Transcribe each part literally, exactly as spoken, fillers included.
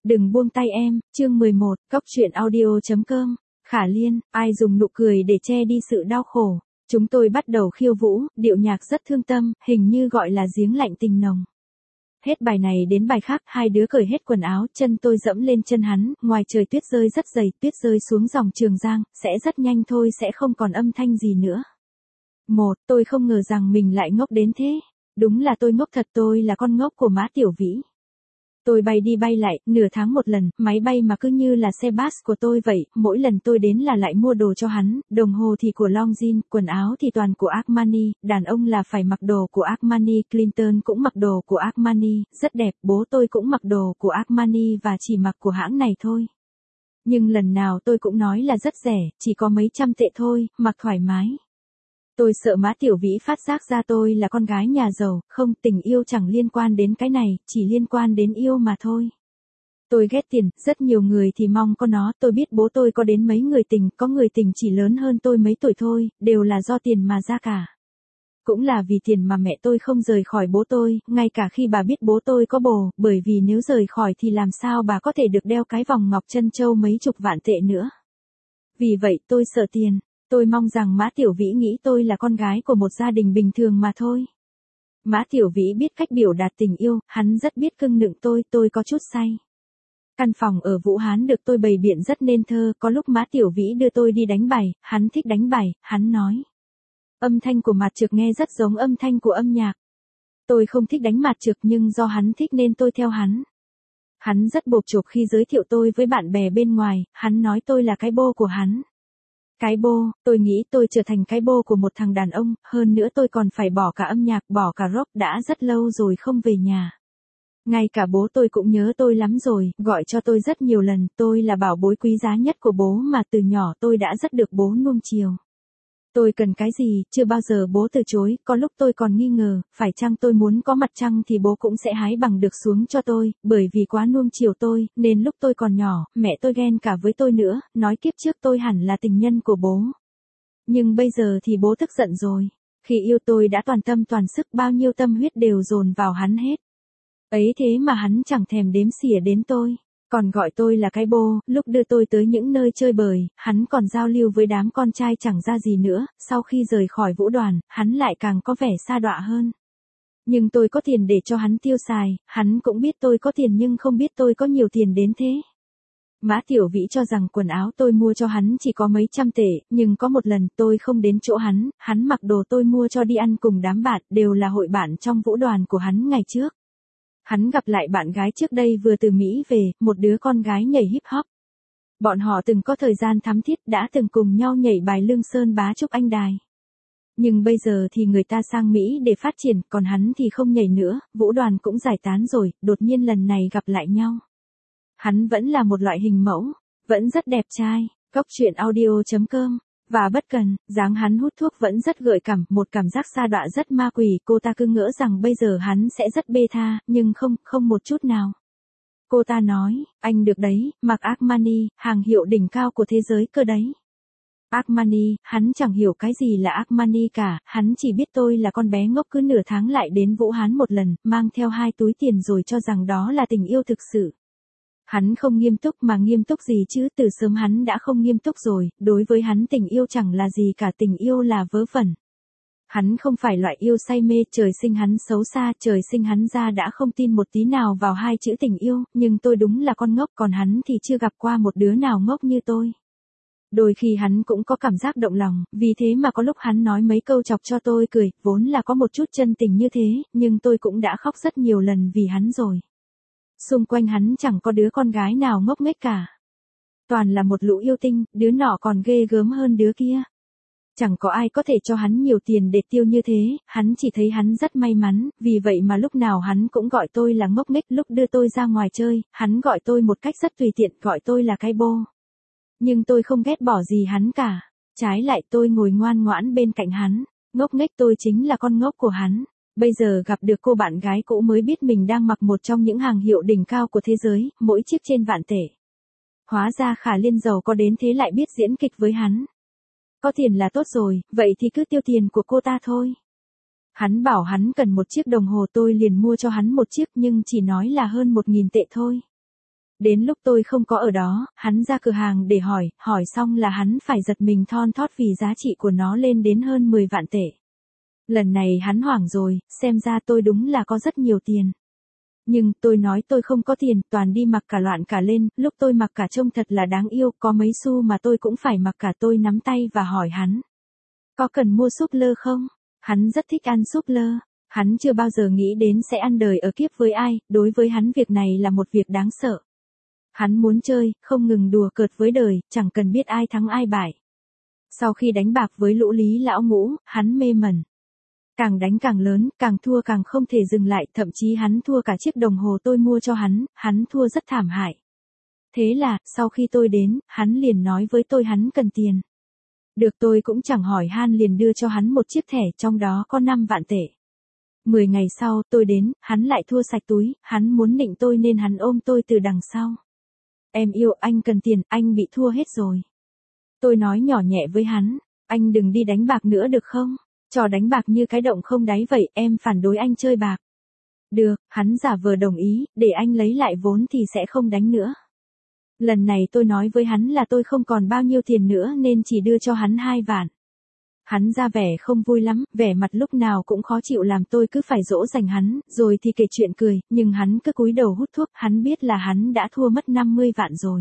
Đừng buông tay em, chương mười một, cóc truyện audio.com. Khả Liên, ai dùng nụ cười để che đi sự đau khổ. Chúng tôi bắt đầu khiêu vũ, điệu nhạc rất thương tâm, hình như gọi là giếng lạnh tình nồng. Hết bài này đến bài khác, hai đứa cởi hết quần áo, chân tôi dẫm lên chân hắn, ngoài trời tuyết rơi rất dày, tuyết rơi xuống dòng Trường Giang, sẽ rất nhanh thôi, sẽ không còn âm thanh gì nữa. Một, tôi không ngờ rằng mình lại ngốc đến thế. Đúng là tôi ngốc thật, tôi là con ngốc của má Tiểu Vĩ. Tôi bay đi bay lại, nửa tháng một lần, máy bay mà cứ như là xe bus của tôi vậy, mỗi lần tôi đến là lại mua đồ cho hắn, đồng hồ thì của Longines, quần áo thì toàn của Armani, đàn ông là phải mặc đồ của Armani, Clinton cũng mặc đồ của Armani, rất đẹp, bố tôi cũng mặc đồ của Armani và chỉ mặc của hãng này thôi. Nhưng lần nào tôi cũng nói là rất rẻ, chỉ có mấy trăm tệ thôi, mặc thoải mái. Tôi sợ má Tiểu Vĩ phát giác ra tôi là con gái nhà giàu, không, tình yêu chẳng liên quan đến cái này, chỉ liên quan đến yêu mà thôi. Tôi ghét tiền, rất nhiều người thì mong có nó, tôi biết bố tôi có đến mấy người tình, có người tình chỉ lớn hơn tôi mấy tuổi thôi, đều là do tiền mà ra cả. Cũng là vì tiền mà mẹ tôi không rời khỏi bố tôi, ngay cả khi bà biết bố tôi có bồ, bởi vì nếu rời khỏi thì làm sao bà có thể được đeo cái vòng ngọc trân châu mấy chục vạn tệ nữa. Vì vậy tôi sợ tiền. Tôi mong rằng má Tiểu Vĩ nghĩ tôi là con gái của một gia đình bình thường mà thôi. Má Tiểu Vĩ biết cách biểu đạt tình yêu, hắn rất biết cưng nựng tôi, tôi có chút say. Căn phòng ở Vũ Hán được tôi bày biện rất nên thơ, có lúc má Tiểu Vĩ đưa tôi đi đánh bài, hắn thích đánh bài, hắn nói. Âm thanh của mạt trược nghe rất giống âm thanh của âm nhạc. Tôi không thích đánh mạt trược nhưng do hắn thích nên tôi theo hắn. Hắn rất bộp chộp khi giới thiệu tôi với bạn bè bên ngoài, hắn nói tôi là cái bô của hắn. Cái bô, tôi nghĩ tôi trở thành cái bô của một thằng đàn ông, hơn nữa tôi còn phải bỏ cả âm nhạc, bỏ cả rock, đã rất lâu rồi không về nhà. Ngay cả bố tôi cũng nhớ tôi lắm rồi, gọi cho tôi rất nhiều lần, tôi là bảo bối quý giá nhất của bố mà từ nhỏ tôi đã rất được bố nuông chiều. Tôi cần cái gì, chưa bao giờ bố từ chối, có lúc tôi còn nghi ngờ, phải chăng tôi muốn có mặt trăng thì bố cũng sẽ hái bằng được xuống cho tôi, bởi vì quá nuông chiều tôi, nên lúc tôi còn nhỏ, mẹ tôi ghen cả với tôi nữa, nói kiếp trước tôi hẳn là tình nhân của bố. Nhưng bây giờ thì bố tức giận rồi, khi yêu tôi đã toàn tâm toàn sức, bao nhiêu tâm huyết đều dồn vào hắn hết. Ấy thế mà hắn chẳng thèm đếm xỉa đến tôi. Còn gọi tôi là cái bô, lúc đưa tôi tới những nơi chơi bời, hắn còn giao lưu với đám con trai chẳng ra gì nữa, sau khi rời khỏi vũ đoàn, hắn lại càng có vẻ sa đọa hơn. Nhưng tôi có tiền để cho hắn tiêu xài, hắn cũng biết tôi có tiền nhưng không biết tôi có nhiều tiền đến thế. Má Tiểu Vĩ cho rằng quần áo tôi mua cho hắn chỉ có mấy trăm tệ, nhưng có một lần tôi không đến chỗ hắn, hắn mặc đồ tôi mua cho đi ăn cùng đám bạn, đều là hội bạn trong vũ đoàn của hắn ngày trước. Hắn gặp lại bạn gái trước đây vừa từ Mỹ về, một đứa con gái nhảy hip hop. Bọn họ từng có thời gian thắm thiết, đã từng cùng nhau nhảy bài Lương Sơn Bá Trúc Anh Đài. Nhưng bây giờ thì người ta sang Mỹ để phát triển, còn hắn thì không nhảy nữa, vũ đoàn cũng giải tán rồi, đột nhiên lần này gặp lại nhau. Hắn vẫn là một loại hình mẫu, vẫn rất đẹp trai, cóc truyện audio.com. Và bất cần, dáng hắn hút thuốc vẫn rất gợi cảm, một cảm giác sa đọa rất ma quỷ, cô ta cứ ngỡ rằng bây giờ hắn sẽ rất bê tha, nhưng không, không một chút nào. Cô ta nói, anh được đấy, mặc Armani, hàng hiệu đỉnh cao của thế giới cơ đấy. Armani, hắn chẳng hiểu cái gì là Armani cả, hắn chỉ biết tôi là con bé ngốc cứ nửa tháng lại đến Vũ Hán một lần, mang theo hai túi tiền rồi cho rằng đó là tình yêu thực sự. Hắn không nghiêm túc mà nghiêm túc gì chứ, từ sớm hắn đã không nghiêm túc rồi, đối với hắn tình yêu chẳng là gì cả, tình yêu là vớ vẩn. Hắn không phải loại yêu say mê, trời sinh hắn xấu xa, trời sinh hắn ra đã không tin một tí nào vào hai chữ tình yêu, nhưng tôi đúng là con ngốc, còn hắn thì chưa gặp qua một đứa nào ngốc như tôi. Đôi khi hắn cũng có cảm giác động lòng, vì thế mà có lúc hắn nói mấy câu chọc cho tôi cười, vốn là có một chút chân tình như thế, nhưng tôi cũng đã khóc rất nhiều lần vì hắn rồi. Xung quanh hắn chẳng có đứa con gái nào ngốc nghếch cả. Toàn là một lũ yêu tinh, đứa nọ còn ghê gớm hơn đứa kia. Chẳng có ai có thể cho hắn nhiều tiền để tiêu như thế, hắn chỉ thấy hắn rất may mắn, vì vậy mà lúc nào hắn cũng gọi tôi là ngốc nghếch, lúc đưa tôi ra ngoài chơi, hắn gọi tôi một cách rất tùy tiện, gọi tôi là cái bô. Nhưng tôi không ghét bỏ gì hắn cả, trái lại tôi ngồi ngoan ngoãn bên cạnh hắn, ngốc nghếch tôi chính là con ngốc của hắn. Bây giờ gặp được cô bạn gái cũ mới biết mình đang mặc một trong những hàng hiệu đỉnh cao của thế giới, mỗi chiếc trên vạn tệ. Hóa ra Khả Liên giàu có đến thế lại biết diễn kịch với hắn. Có tiền là tốt rồi, vậy thì cứ tiêu tiền của cô ta thôi. Hắn bảo hắn cần một chiếc đồng hồ, tôi liền mua cho hắn một chiếc nhưng chỉ nói là hơn một nghìn tệ thôi. Đến lúc tôi không có ở đó, hắn ra cửa hàng để hỏi, hỏi xong là hắn phải giật mình thon thót vì giá trị của nó lên đến hơn mười vạn tệ. Lần này hắn hoảng rồi, xem ra tôi đúng là có rất nhiều tiền. Nhưng, tôi nói tôi không có tiền, toàn đi mặc cả loạn cả lên, lúc tôi mặc cả trông thật là đáng yêu, có mấy xu mà tôi cũng phải mặc cả. Tôi nắm tay và hỏi hắn. Có cần mua súp lơ không? Hắn rất thích ăn súp lơ. Hắn chưa bao giờ nghĩ đến sẽ ăn đời ở kiếp với ai, đối với hắn việc này là một việc đáng sợ. Hắn muốn chơi, không ngừng đùa cợt với đời, chẳng cần biết ai thắng ai bại. Sau khi đánh bạc với lũ Lý lão ngũ, hắn mê mẩn. Càng đánh càng lớn, càng thua càng không thể dừng lại, thậm chí hắn thua cả chiếc đồng hồ tôi mua cho hắn, hắn thua rất thảm hại. Thế là, sau khi tôi đến, hắn liền nói với tôi hắn cần tiền. Được, tôi cũng chẳng hỏi han liền đưa cho hắn một chiếc thẻ, trong đó có năm vạn tệ. Mười ngày sau, tôi đến, hắn lại thua sạch túi, hắn muốn nịnh tôi nên hắn ôm tôi từ đằng sau. Em yêu, anh cần tiền, anh bị thua hết rồi. Tôi nói nhỏ nhẹ với hắn, anh đừng đi đánh bạc nữa được không? Trò đánh bạc như cái động không đáy vậy, em phản đối anh chơi bạc. Được, hắn giả vờ đồng ý, để anh lấy lại vốn thì sẽ không đánh nữa. Lần này tôi nói với hắn là tôi không còn bao nhiêu tiền nữa nên chỉ đưa cho hắn hai vạn. Hắn ra vẻ không vui lắm, vẻ mặt lúc nào cũng khó chịu làm tôi cứ phải dỗ dành hắn, rồi thì kể chuyện cười, nhưng hắn cứ cúi đầu hút thuốc, hắn biết là hắn đã thua mất năm mươi vạn rồi.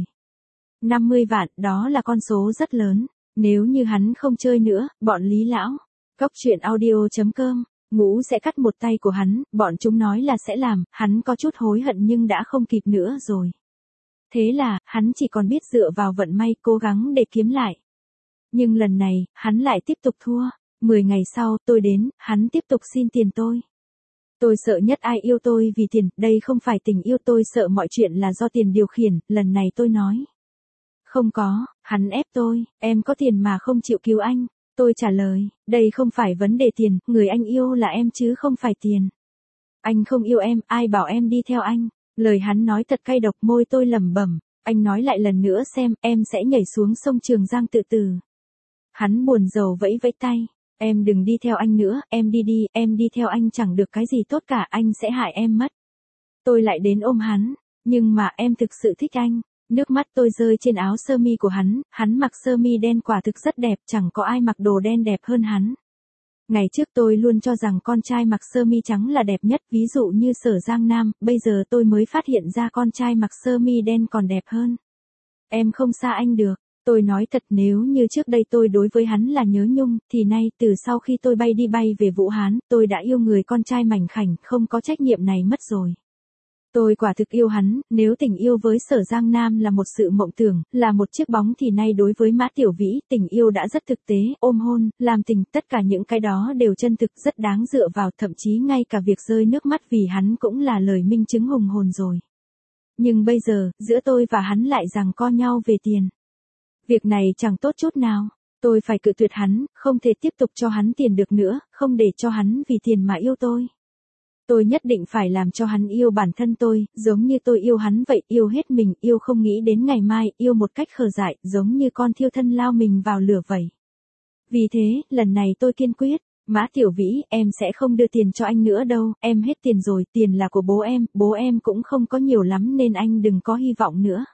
năm mươi vạn, đó là con số rất lớn, nếu như hắn không chơi nữa, bọn Lý lão. Cóc truyện audio chấm com, Ngũ sẽ cắt một tay của hắn, bọn chúng nói là sẽ làm, hắn có chút hối hận nhưng đã không kịp nữa rồi. Thế là, hắn chỉ còn biết dựa vào vận may cố gắng để kiếm lại. Nhưng lần này, hắn lại tiếp tục thua. Mười ngày sau, tôi đến, hắn tiếp tục xin tiền tôi. Tôi sợ nhất ai yêu tôi vì tiền, đây không phải tình yêu, tôi sợ mọi chuyện là do tiền điều khiển, lần này tôi nói. Không có, hắn ép tôi, em có tiền mà không chịu cứu anh. Tôi trả lời, đây không phải vấn đề tiền, người anh yêu là em chứ không phải tiền. Anh không yêu em, ai bảo em đi theo anh. Lời hắn nói thật cay độc, môi tôi lẩm bẩm, anh nói lại lần nữa xem, em sẽ nhảy xuống sông Trường Giang tự tử. Hắn buồn rầu vẫy vẫy tay, em đừng đi theo anh nữa, em đi đi, em đi theo anh chẳng được cái gì tốt cả, anh sẽ hại em mất. Tôi lại đến ôm hắn, nhưng mà em thực sự thích anh. Nước mắt tôi rơi trên áo sơ mi của hắn, hắn mặc sơ mi đen quả thực rất đẹp, chẳng có ai mặc đồ đen đẹp hơn hắn. Ngày trước tôi luôn cho rằng con trai mặc sơ mi trắng là đẹp nhất, ví dụ như Sở Giang Nam, bây giờ tôi mới phát hiện ra con trai mặc sơ mi đen còn đẹp hơn. Em không xa anh được, tôi nói thật, nếu như trước đây tôi đối với hắn là nhớ nhung, thì nay, từ sau khi tôi bay đi bay về Vũ Hán, tôi đã yêu người con trai mảnh khảnh, không có trách nhiệm này mất rồi. Tôi quả thực yêu hắn, nếu tình yêu với Sở Giang Nam là một sự mộng tưởng, là một chiếc bóng thì nay đối với Mã Tiểu Vĩ, tình yêu đã rất thực tế, ôm hôn, làm tình, tất cả những cái đó đều chân thực, rất đáng dựa vào, thậm chí ngay cả việc rơi nước mắt vì hắn cũng là lời minh chứng hùng hồn rồi. Nhưng bây giờ, giữa tôi và hắn lại giằng co nhau về tiền. Việc này chẳng tốt chút nào. Tôi phải cự tuyệt hắn, không thể tiếp tục cho hắn tiền được nữa, không để cho hắn vì tiền mà yêu tôi. Tôi nhất định phải làm cho hắn yêu bản thân tôi, giống như tôi yêu hắn vậy, yêu hết mình, yêu không nghĩ đến ngày mai, yêu một cách khờ dại, giống như con thiêu thân lao mình vào lửa vậy. Vì thế, lần này tôi kiên quyết, Mã Tiểu Vĩ, em sẽ không đưa tiền cho anh nữa đâu, em hết tiền rồi, tiền là của bố em, bố em cũng không có nhiều lắm nên anh đừng có hy vọng nữa.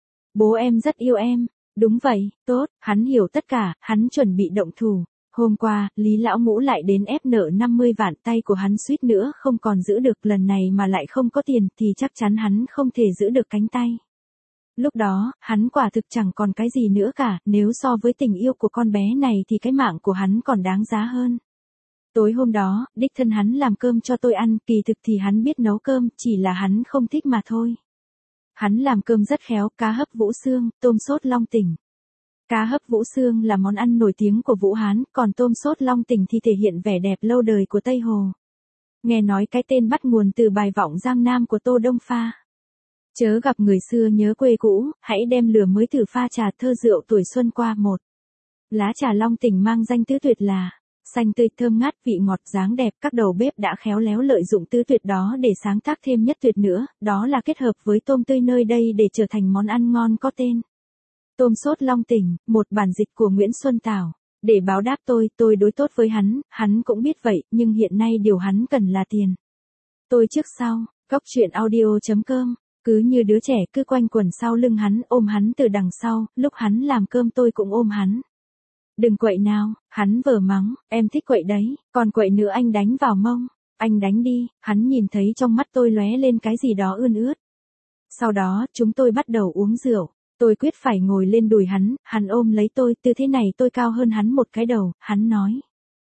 Bố em rất yêu em. Đúng vậy, tốt, hắn hiểu tất cả, hắn chuẩn bị động thủ. Hôm qua, Lý lão ngũ lại đến ép nợ năm mươi vạn, tay của hắn suýt nữa không còn giữ được, lần này mà lại không có tiền thì chắc chắn hắn không thể giữ được cánh tay. Lúc đó, hắn quả thực chẳng còn cái gì nữa cả, nếu so với tình yêu của con bé này thì cái mạng của hắn còn đáng giá hơn. Tối hôm đó, đích thân hắn làm cơm cho tôi ăn, kỳ thực thì hắn biết nấu cơm, chỉ là hắn không thích mà thôi. Hắn làm cơm rất khéo, cá hấp Vũ Xương, tôm sốt Long Tỉnh. Cá hấp Vũ Xương là món ăn nổi tiếng của Vũ Hán, còn tôm sốt Long Tỉnh thì thể hiện vẻ đẹp lâu đời của Tây Hồ. Nghe nói cái tên bắt nguồn từ bài vọng Giang Nam của Tô Đông Pha. Chớ gặp người xưa nhớ quê cũ, hãy đem lửa mới thử pha trà thơ rượu tuổi xuân qua một. Lá trà Long Tỉnh mang danh tứ tuyệt là xanh tươi thơm ngát, vị ngọt dáng đẹp, các đầu bếp đã khéo léo lợi dụng tứ tuyệt đó để sáng tác thêm nhất tuyệt nữa, đó là kết hợp với tôm tươi nơi đây để trở thành món ăn ngon có tên. Tôm sốt Long Tỉnh, một bản dịch của Nguyễn Xuân Tảo. Để báo đáp tôi, tôi đối tốt với hắn, hắn cũng biết vậy, nhưng hiện nay điều hắn cần là tiền. Tôi trước sau, cóc truyện audio chấm com cứ như đứa trẻ cứ quanh quẩn sau lưng hắn, ôm hắn từ đằng sau, lúc hắn làm cơm tôi cũng ôm hắn. Đừng quậy nào, hắn vờ mắng, em thích quậy đấy, còn quậy nữa anh đánh vào mông, anh đánh đi, hắn nhìn thấy trong mắt tôi lóe lên cái gì đó ươn ướt. Sau đó, chúng tôi bắt đầu uống rượu, tôi quyết phải ngồi lên đùi hắn, hắn ôm lấy tôi, tư thế này tôi cao hơn hắn một cái đầu, hắn nói.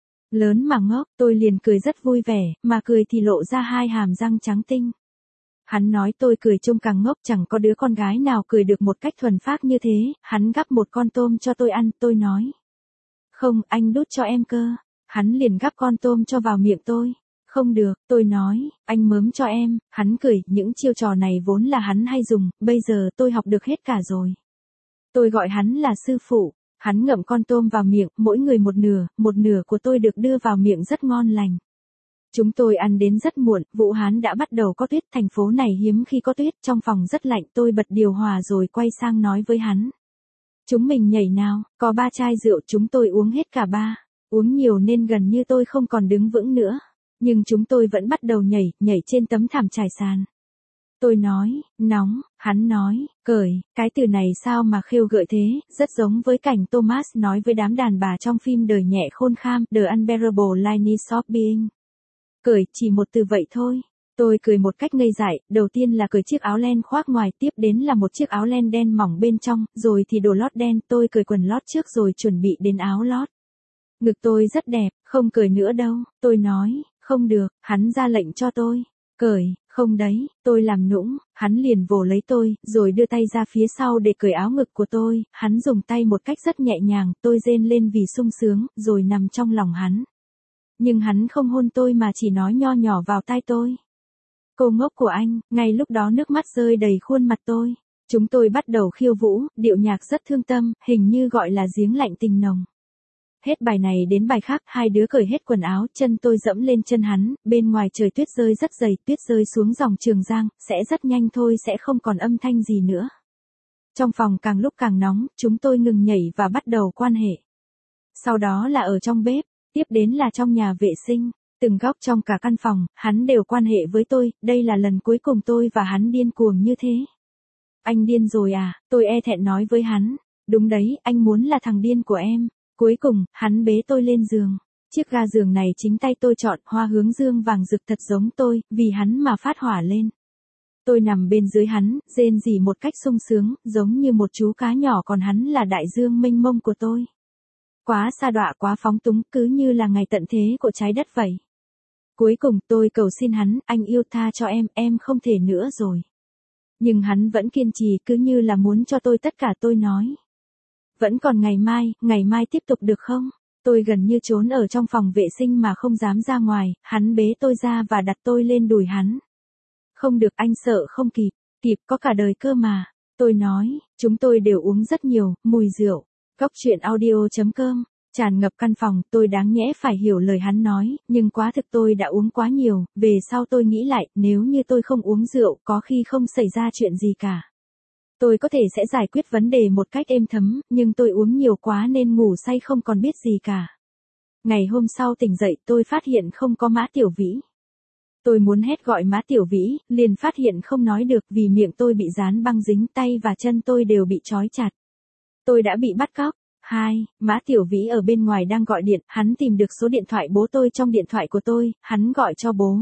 Lớn mà ngốc, tôi liền cười rất vui vẻ, mà cười thì lộ ra hai hàm răng trắng tinh. Hắn nói tôi cười trông càng ngốc, chẳng có đứa con gái nào cười được một cách thuần phác như thế, hắn gắp một con tôm cho tôi ăn, tôi nói. Không, anh đút cho em cơ. Hắn liền gắp con tôm cho vào miệng tôi. Không được, tôi nói, anh mớm cho em, hắn cười, những chiêu trò này vốn là hắn hay dùng, bây giờ tôi học được hết cả rồi. Tôi gọi hắn là sư phụ, hắn ngậm con tôm vào miệng, mỗi người một nửa, một nửa của tôi được đưa vào miệng rất ngon lành. Chúng tôi ăn đến rất muộn, Vũ Hán đã bắt đầu có tuyết, thành phố này hiếm khi có tuyết, trong phòng rất lạnh, tôi bật điều hòa rồi quay sang nói với hắn. Chúng mình nhảy nào, có ba chai rượu chúng tôi uống hết cả ba, uống nhiều nên gần như tôi không còn đứng vững nữa. Nhưng chúng tôi vẫn bắt đầu nhảy, nhảy trên tấm thảm trải sàn. Tôi nói, nóng, hắn nói, cởi, cái từ này sao mà khêu gợi thế, rất giống với cảnh Thomas nói với đám đàn bà trong phim Đời nhẹ khôn kham, The Unbearable Lightness of Being. Cởi, chỉ một từ vậy thôi. Tôi cười một cách ngây dại, đầu tiên là cởi chiếc áo len khoác ngoài, tiếp đến là một chiếc áo len đen mỏng bên trong, rồi thì đồ lót đen, tôi cởi quần lót trước rồi chuẩn bị đến áo lót. Ngực tôi rất đẹp, không cởi nữa đâu, tôi nói, không được, hắn ra lệnh cho tôi. Cởi, không đấy, tôi làm nũng, hắn liền vồ lấy tôi, rồi đưa tay ra phía sau để cởi áo ngực của tôi, hắn dùng tay một cách rất nhẹ nhàng, tôi rên lên vì sung sướng, rồi nằm trong lòng hắn. Nhưng hắn không hôn tôi mà chỉ nói nho nhỏ vào tai tôi. Cô ngốc của anh, ngay lúc đó nước mắt rơi đầy khuôn mặt tôi. Chúng tôi bắt đầu khiêu vũ, điệu nhạc rất thương tâm, hình như gọi là giếng lạnh tình nồng. Hết bài này đến bài khác, hai đứa cởi hết quần áo, chân tôi dẫm lên chân hắn, bên ngoài trời tuyết rơi rất dày, tuyết rơi xuống dòng Trường Giang, sẽ rất nhanh thôi, sẽ không còn âm thanh gì nữa. Trong phòng càng lúc càng nóng, chúng tôi ngừng nhảy và bắt đầu quan hệ. Sau đó là ở trong bếp, tiếp đến là trong nhà vệ sinh, từng góc trong cả căn phòng, hắn đều quan hệ với tôi, đây là lần cuối cùng tôi và hắn điên cuồng như thế. Anh điên rồi à, tôi e thẹn nói với hắn, đúng đấy, anh muốn là thằng điên của em. Cuối cùng, hắn bế tôi lên giường. Chiếc ga giường này chính tay tôi chọn, hoa hướng dương vàng rực thật giống tôi, vì hắn mà phát hỏa lên. Tôi nằm bên dưới hắn, rên rỉ một cách sung sướng, giống như một chú cá nhỏ còn hắn là đại dương mênh mông của tôi. Quá sa đọa, quá phóng túng, cứ như là ngày tận thế của trái đất vậy. Cuối cùng tôi cầu xin hắn, anh yêu tha cho em, em không thể nữa rồi. Nhưng hắn vẫn kiên trì, cứ như là muốn cho tôi tất cả. Tôi nói. Vẫn còn ngày mai, ngày mai tiếp tục được không? Tôi gần như trốn ở trong phòng vệ sinh mà không dám ra ngoài, hắn bế tôi ra và đặt tôi lên đùi hắn. Không được, anh sợ không kịp, kịp có cả đời cơ mà. Tôi nói, chúng tôi đều uống rất nhiều, mùi rượu. Cóc truyện audio chấm com, tràn ngập căn phòng, tôi đáng nhẽ phải hiểu lời hắn nói, nhưng quá thực tôi đã uống quá nhiều, về sau tôi nghĩ lại, nếu như tôi không uống rượu, có khi không xảy ra chuyện gì cả. Tôi có thể sẽ giải quyết vấn đề một cách êm thấm, nhưng tôi uống nhiều quá nên ngủ say không còn biết gì cả. Ngày hôm sau tỉnh dậy tôi phát hiện không có Mã Tiểu Vĩ. Tôi muốn hét gọi Mã Tiểu Vĩ, liền phát hiện không nói được vì miệng tôi bị dán băng dính, tay và chân tôi đều bị trói chặt. Tôi đã bị bắt cóc. Hai, Mã Tiểu Vĩ ở bên ngoài đang gọi điện, hắn tìm được số điện thoại bố tôi trong điện thoại của tôi, hắn gọi cho bố.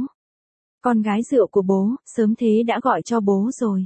Con gái rượu của bố, sớm thế đã gọi cho bố rồi.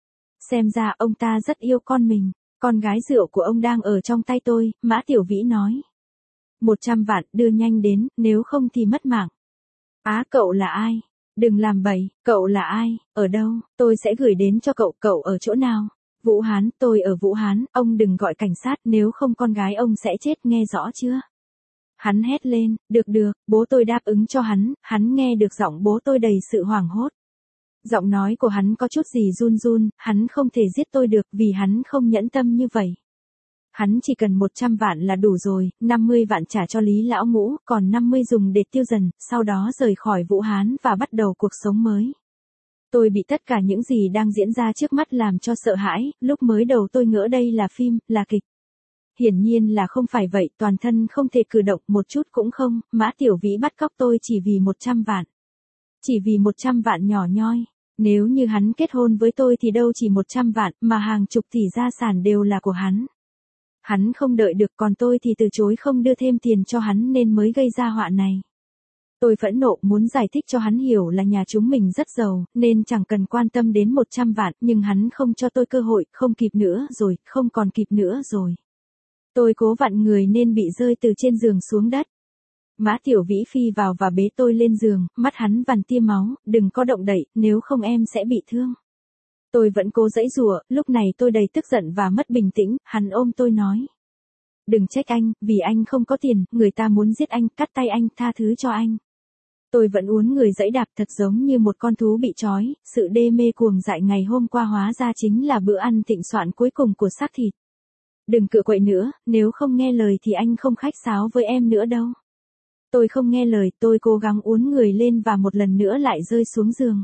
Xem ra ông ta rất yêu con mình, con gái rượu của ông đang ở trong tay tôi, Mã Tiểu Vĩ nói. Một trăm vạn, đưa nhanh đến, nếu không thì mất mạng. Á, cậu là ai? Đừng làm bậy, cậu là ai, ở đâu, tôi sẽ gửi đến cho cậu, cậu ở chỗ nào? Vũ Hán, tôi ở Vũ Hán, ông đừng gọi cảnh sát, nếu không con gái ông sẽ chết, nghe rõ chưa? Hắn hét lên, được được, bố tôi đáp ứng cho hắn, hắn nghe được giọng bố tôi đầy sự hoảng hốt. Giọng nói của hắn có chút gì run run, hắn không thể giết tôi được vì hắn không nhẫn tâm như vậy. Hắn chỉ cần một trăm vạn là đủ rồi, năm mươi vạn trả cho Lý Lão Ngũ, còn năm mươi dùng để tiêu dần, sau đó rời khỏi Vũ Hán và bắt đầu cuộc sống mới. Tôi bị tất cả những gì đang diễn ra trước mắt làm cho sợ hãi, lúc mới đầu tôi ngỡ đây là phim, là kịch. Hiển nhiên là không phải vậy, toàn thân không thể cử động một chút cũng không, Mã Tiểu Vĩ bắt cóc tôi chỉ vì một trăm vạn. Chỉ vì một trăm vạn nhỏ nhoi. Nếu như hắn kết hôn với tôi thì đâu chỉ một trăm vạn, mà hàng chục tỷ gia sản đều là của hắn. Hắn không đợi được, còn tôi thì từ chối không đưa thêm tiền cho hắn nên mới gây ra họa này. Tôi phẫn nộ muốn giải thích cho hắn hiểu là nhà chúng mình rất giàu, nên chẳng cần quan tâm đến một trăm vạn, nhưng hắn không cho tôi cơ hội, không kịp nữa rồi, không còn kịp nữa rồi. Tôi cố vặn người nên bị rơi từ trên giường xuống đất. Mã Tiểu Vĩ phi vào và bế tôi lên giường, mắt hắn vằn tia máu, đừng có động đậy, nếu không em sẽ bị thương. Tôi vẫn cố giãy giụa, lúc này tôi đầy tức giận và mất bình tĩnh, hắn ôm tôi nói. Đừng trách anh, vì anh không có tiền, người ta muốn giết anh, cắt tay anh, tha thứ cho anh. Tôi vẫn uốn người giãy đạp thật giống như một con thú bị trói, sự đê mê cuồng dại ngày hôm qua hóa ra chính là bữa ăn thịnh soạn cuối cùng của xác thịt. Đừng cựa quậy nữa, nếu không nghe lời thì anh không khách sáo với em nữa đâu. Tôi không nghe lời, tôi cố gắng uốn người lên và một lần nữa lại rơi xuống giường.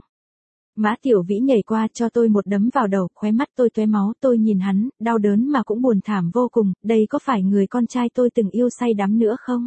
Mã Tiểu Vĩ nhảy qua cho tôi một đấm vào đầu, khóe mắt tôi tóe máu, tôi nhìn hắn, đau đớn mà cũng buồn thảm vô cùng, đây có phải người con trai tôi từng yêu say đắm nữa không?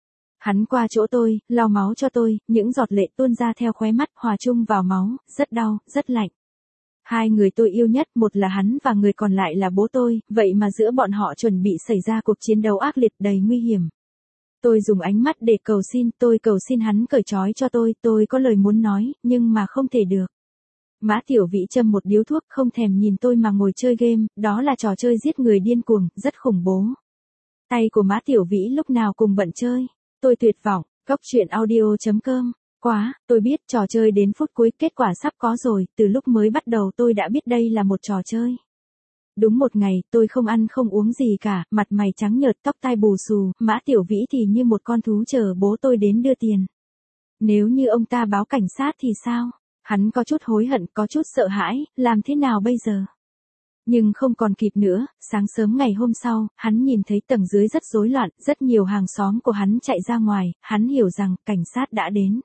Hắn qua chỗ tôi, lau máu cho tôi, những giọt lệ tuôn ra theo khóe mắt, hòa chung vào máu, rất đau, rất lạnh. Hai người tôi yêu nhất, một là hắn và người còn lại là bố tôi, vậy mà giữa bọn họ chuẩn bị xảy ra cuộc chiến đấu ác liệt đầy nguy hiểm. Tôi dùng ánh mắt để cầu xin, tôi cầu xin hắn cởi trói cho tôi, tôi có lời muốn nói, nhưng mà không thể được. Mã Tiểu Vĩ châm một điếu thuốc, không thèm nhìn tôi mà ngồi chơi game, đó là trò chơi giết người điên cuồng, rất khủng bố. Tay của Mã Tiểu Vĩ lúc nào cùng bận chơi. Tôi tuyệt vọng, Cóc Truyện Audio chấm com. Quá, tôi biết trò chơi đến phút cuối, kết quả sắp có rồi, từ lúc mới bắt đầu tôi đã biết đây là một trò chơi. Đúng một ngày, tôi không ăn không uống gì cả, mặt mày trắng nhợt, tóc tai bù xù, Mã Tiểu Vĩ thì như một con thú chờ bố tôi đến đưa tiền. Nếu như ông ta báo cảnh sát thì sao? Hắn có chút hối hận, có chút sợ hãi, làm thế nào bây giờ? Nhưng không còn kịp nữa, sáng sớm ngày hôm sau, hắn nhìn thấy tầng dưới rất rối loạn, rất nhiều hàng xóm của hắn chạy ra ngoài, hắn hiểu rằng cảnh sát đã đến.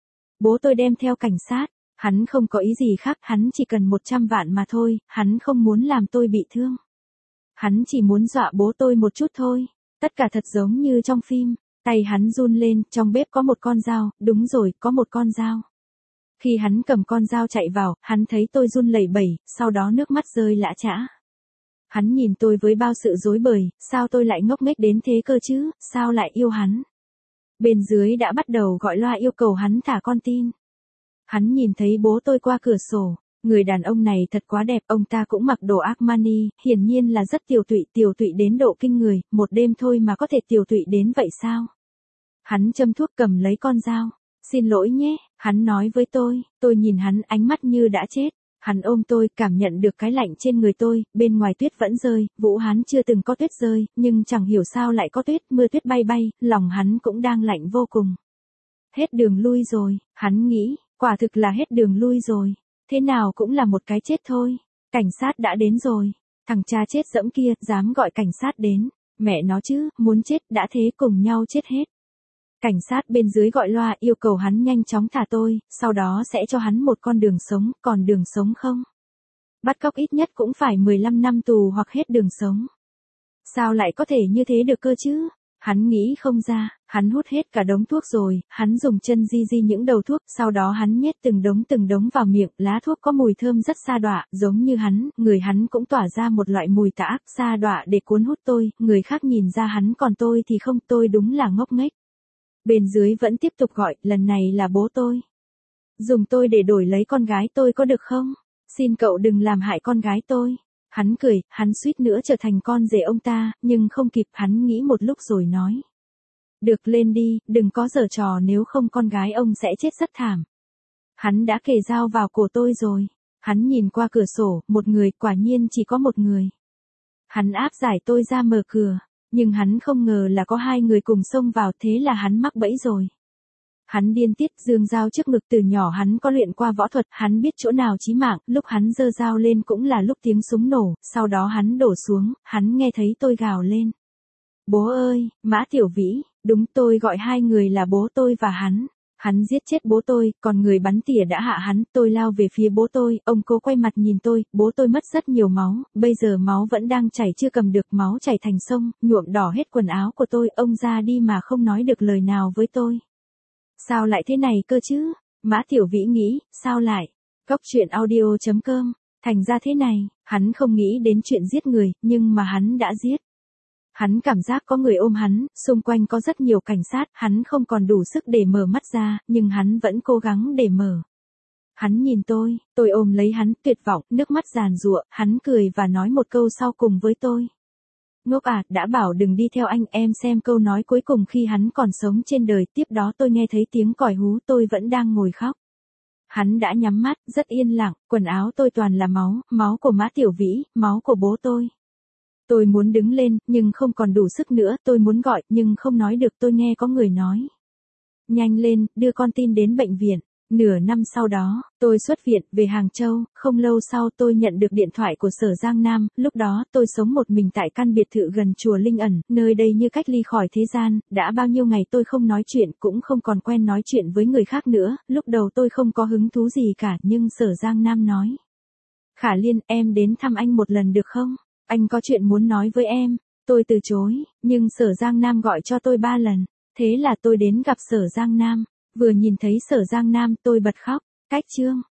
Bố tôi đem theo cảnh sát, hắn không có ý gì khác, hắn chỉ cần một trăm vạn mà thôi, hắn không muốn làm tôi bị thương. Hắn chỉ muốn dọa bố tôi một chút thôi, tất cả thật giống như trong phim, tay hắn run lên, trong bếp có một con dao, đúng rồi, có một con dao. Khi hắn cầm con dao chạy vào, hắn thấy tôi run lẩy bẩy, sau đó nước mắt rơi lã chã. Hắn nhìn tôi với bao sự dối bời, sao tôi lại ngốc nghếch đến thế cơ chứ, sao lại yêu hắn. Bên dưới đã bắt đầu gọi loa yêu cầu hắn thả con tin. Hắn nhìn thấy bố tôi qua cửa sổ, người đàn ông này thật quá đẹp, ông ta cũng mặc đồ Armani, hiển nhiên là rất tiều tụy, tiều tụy đến độ kinh người, một đêm thôi mà có thể tiều tụy đến vậy sao. Hắn châm thuốc cầm lấy con dao. Xin lỗi nhé, hắn nói với tôi, tôi nhìn hắn ánh mắt như đã chết. Hắn ôm tôi, cảm nhận được cái lạnh trên người tôi, bên ngoài tuyết vẫn rơi, Vũ Hán chưa từng có tuyết rơi, nhưng chẳng hiểu sao lại có tuyết, mưa tuyết bay bay, lòng hắn cũng đang lạnh vô cùng. Hết đường lui rồi, hắn nghĩ, quả thực là hết đường lui rồi, thế nào cũng là một cái chết thôi. Cảnh sát đã đến rồi, thằng cha chết dẫm kia, dám gọi cảnh sát đến, mẹ nó chứ, muốn chết đã thế cùng nhau chết hết. Cảnh sát bên dưới gọi loa yêu cầu hắn nhanh chóng thả tôi, sau đó sẽ cho hắn một con đường sống, còn đường sống không? Bắt cóc ít nhất cũng phải mười lăm năm tù hoặc hết đường sống. Sao lại có thể như thế được cơ chứ? Hắn nghĩ không ra, hắn hút hết cả đống thuốc rồi, hắn dùng chân di di những đầu thuốc, sau đó hắn nhét từng đống từng đống vào miệng, lá thuốc có mùi thơm rất sa đọa, giống như hắn, người hắn cũng tỏa ra một loại mùi tà ác sa đọa để cuốn hút tôi, người khác nhìn ra hắn còn tôi thì không, tôi đúng là ngốc nghếch. Bên dưới vẫn tiếp tục gọi, lần này là bố tôi. Dùng tôi để đổi lấy con gái tôi có được không? Xin cậu đừng làm hại con gái tôi. Hắn cười, hắn suýt nữa trở thành con rể ông ta, nhưng không kịp, hắn nghĩ một lúc rồi nói. Được, lên đi, đừng có giở trò, nếu không con gái ông sẽ chết rất thảm. Hắn đã kề dao vào cổ tôi rồi. Hắn nhìn qua cửa sổ, một người, quả nhiên chỉ có một người. Hắn áp giải tôi ra mở cửa. Nhưng hắn không ngờ là có hai người cùng xông vào, thế là hắn mắc bẫy rồi. Hắn điên tiết, giương dao trước ngực, từ nhỏ hắn có luyện qua võ thuật, hắn biết chỗ nào chí mạng, lúc hắn giơ dao lên cũng là lúc tiếng súng nổ, sau đó hắn đổ xuống, hắn nghe thấy tôi gào lên. Bố ơi, Mã Tiểu Vĩ, đúng, tôi gọi hai người là bố tôi và hắn. Hắn giết chết bố tôi, còn người bắn tỉa đã hạ hắn, tôi lao về phía bố tôi, ông cố quay mặt nhìn tôi, bố tôi mất rất nhiều máu, bây giờ máu vẫn đang chảy chưa cầm được, máu chảy thành sông, nhuộm đỏ hết quần áo của tôi, ông ra đi mà không nói được lời nào với tôi. Sao lại thế này cơ chứ? Mã Tiểu Vĩ nghĩ, sao lại? Cóc truyện audio chấm com. Thành ra thế này, hắn không nghĩ đến chuyện giết người, nhưng mà hắn đã giết. Hắn cảm giác có người ôm hắn, xung quanh có rất nhiều cảnh sát, hắn không còn đủ sức để mở mắt ra, nhưng hắn vẫn cố gắng để mở. Hắn nhìn tôi, tôi ôm lấy hắn, tuyệt vọng, nước mắt giàn giụa, hắn cười và nói một câu sau cùng với tôi. Ngốc à, đã bảo đừng đi theo anh, em xem câu nói cuối cùng khi hắn còn sống trên đời, tiếp đó tôi nghe thấy tiếng còi hú, tôi vẫn đang ngồi khóc. Hắn đã nhắm mắt, rất yên lặng, quần áo tôi toàn là máu, máu của Mã Tiểu Vĩ, máu của bố tôi. Tôi muốn đứng lên, nhưng không còn đủ sức nữa, tôi muốn gọi, nhưng không nói được, tôi nghe có người nói. Nhanh lên, đưa con tin đến bệnh viện. Nửa năm sau đó, tôi xuất viện, về Hàng Châu, không lâu sau tôi nhận được điện thoại của Sở Giang Nam, lúc đó tôi sống một mình tại căn biệt thự gần chùa Linh Ẩn, nơi đây như cách ly khỏi thế gian, đã bao nhiêu ngày tôi không nói chuyện, cũng không còn quen nói chuyện với người khác nữa, lúc đầu tôi không có hứng thú gì cả, nhưng Sở Giang Nam nói. Khả Liên, em đến thăm anh một lần được không? Anh có chuyện muốn nói với em. Tôi từ chối, nhưng Sở Giang Nam gọi cho tôi ba lần, thế là tôi đến gặp Sở Giang Nam. Vừa nhìn thấy Sở Giang Nam tôi bật khóc. Cách chương